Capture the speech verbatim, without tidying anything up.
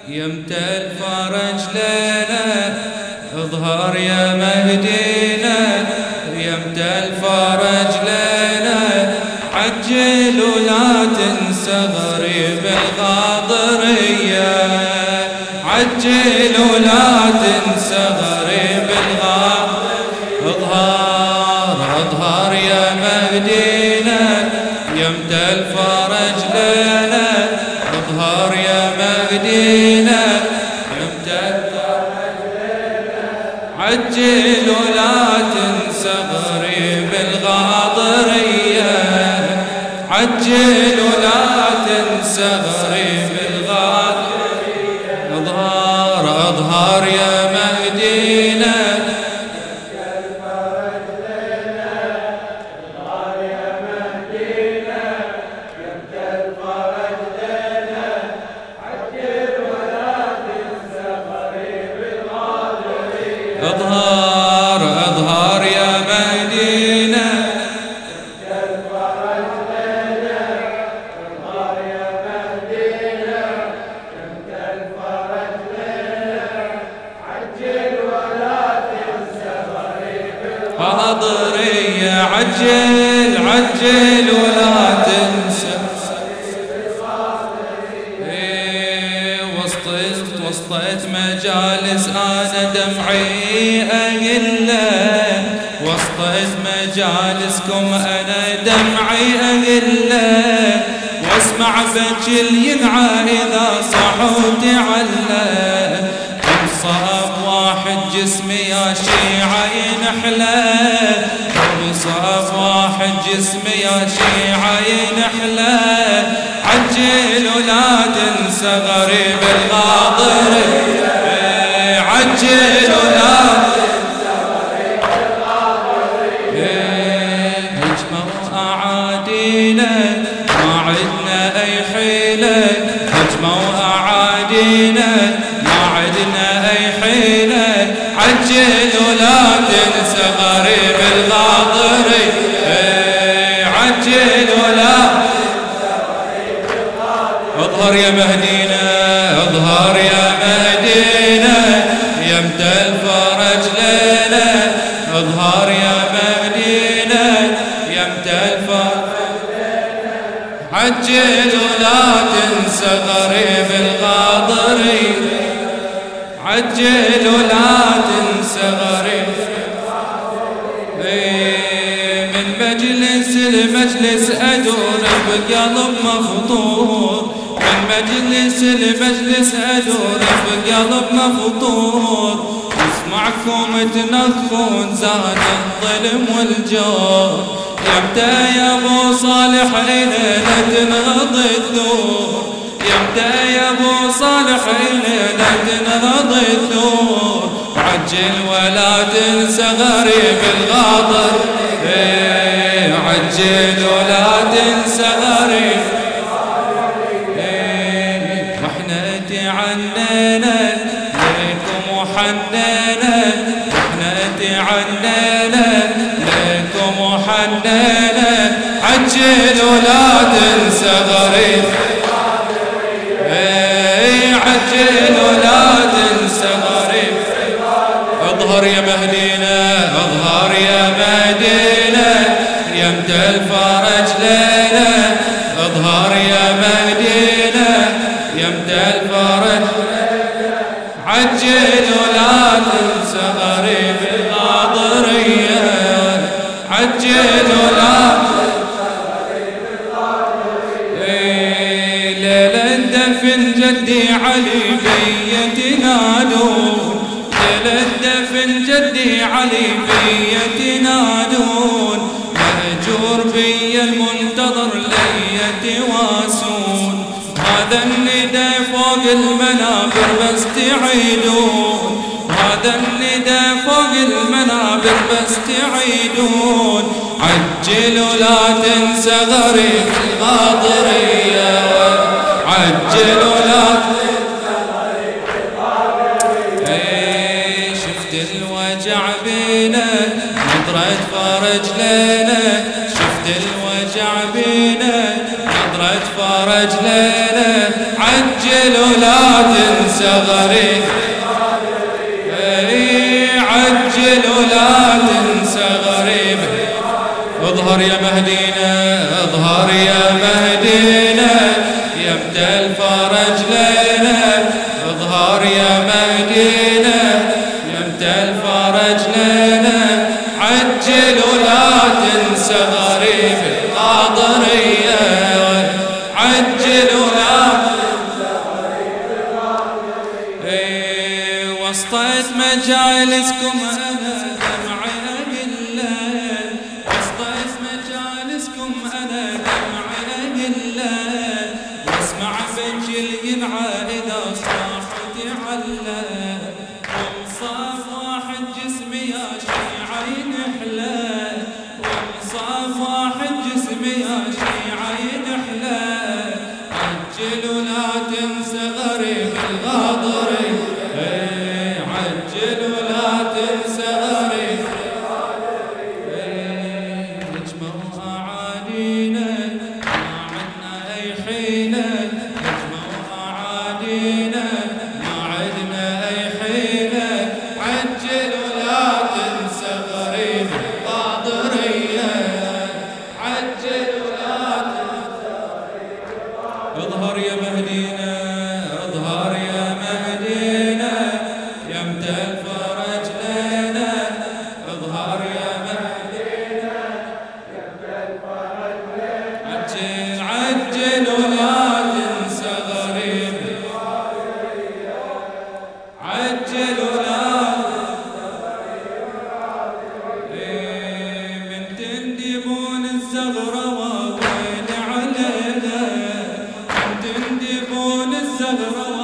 يمتى الفرج لنا اظهر يا مهدينا، يمتى الفرج لنا عجل ولا تنسى غريب الغاضرية، عجل ولا تنسى غريب الغاضرية. اظهر اظهر يا مهدينا، يمتى الفرج لنا اظهر يا مهدينا، يمتى الفرج لنا عجل ولا تنسى غريب الغاضرية، عجل ولا تنسى غريب الغاضرية. اظهر اظهر يا مهدينا، اظهر اظهر يا مهدينا، يمتى الفرج لنا اظهر يا مهدينا، يمتى الفرج لنا عجل ولا تنسى غريب الغاضرية، عجل عجل ولا تنسى وسطت مجالس أنا دمعي أهله، وسطت مجالسكم أنا دمعي أهله، واسمع بجل ينعى إذا صحوت عله، بصاب واحد جسمي يا شيعة ينحله، بصاب واحد جسمي يا شيعة ينحله، عجل ولا تنسى غريب الغاضرية، عجل ولا تنسى غريب الغاضرية. هجموا أعادينا ما عدنا أي حيلة، هجموا أعادينا ما عدنا أي حيلة، عجل ولا تنسى غريب الغاضرية، عجل ولا اظهر يا مهدينا، اظهر يا مهدينا، يمتى الفرج لنا اظهر يا مهدينا، يمتى الفرج لنا عجل ولا تنسى غريب الغاضرية، عجل ولا تنسى غريب من مجلس لمجلس أدور بقلب مفطور، من مجلس لمجلس أدور بقلب مفطور، اسمعكم تنخون زاد الظلم والجور، يمتى يا ابو صالح إلينا تنغضي الثور، يمتى يا ابو صالح إلينا تنغضي الثور، عجل ولا تنسى غريب الغاضر، عجل ولا تنسى غريب، واحنا تعنينا ليكم وحنينا، واحنا تعنينا ليكم وحنينا، عجل ولا تنسى غريب، عجل ولا تنسى غريب. اظهر يا مهدينا، اظهر يا مهدينا، يمتى الفرج لنا اظهر يا مهدينا، يمتى الفرج عجل ولا تنسى غريب الغاضرية، عجل ولا تنسى غريب الغاضرية. ليلة دفن جدي علي بي تنادون، ليلة دفن جدي علي بي تنادون، مهجور بي المنتظر لي تواسون، هذا الندى فوق المنابر بس تعيدون، هذا الندى فوق المنابر بس تعيدون، عجل ولا تنسى غريب الغاضرية، عجل ولا تنسى غريب الغاضرية. شفت الوجع بينا نظرة فرج لنا، شفت الوجع بينا نظرة فرج الفرج لنا عجل ولا تنسى غريب عجل ولا تنسى غريب اظهر يا مهدينا اظهر يا مهدينا يمت الفرج لنا اظهر يا مهدينا يمت الفرج لنا عجل ولا تنسى غريب القاضرية عجل ولا تنسى غريب القاضرية وسطت مجالسكم أنا دمعي أقله وسطت مجالسكم أنا دمعي أقله واسمع بنجل ينعى إذا صاحت يعله وانصاف واحد جسمي يا شيعة ينحله وانصاف واحد جسمي يا شيعة ينحله عجل ولا تنسى غريب الغاضري عجل ولا تنسى غريب نجموا أعادينا ما عدنا أي حينة نجموا أعادينا ما عدنا أي حينة عجل ولا تنسى غريب القاضرية عجل ولا تنسى غريب القاضرية اظهر يا مهدينا اظهر يا مهدينا يمت الفرج لنا اظهر يا مهدينا يمت الفرج لنا عجل عجل ولا تنسى غريب عجل ولا من تندبون الزغرة وين علينا من تندبون الزغرة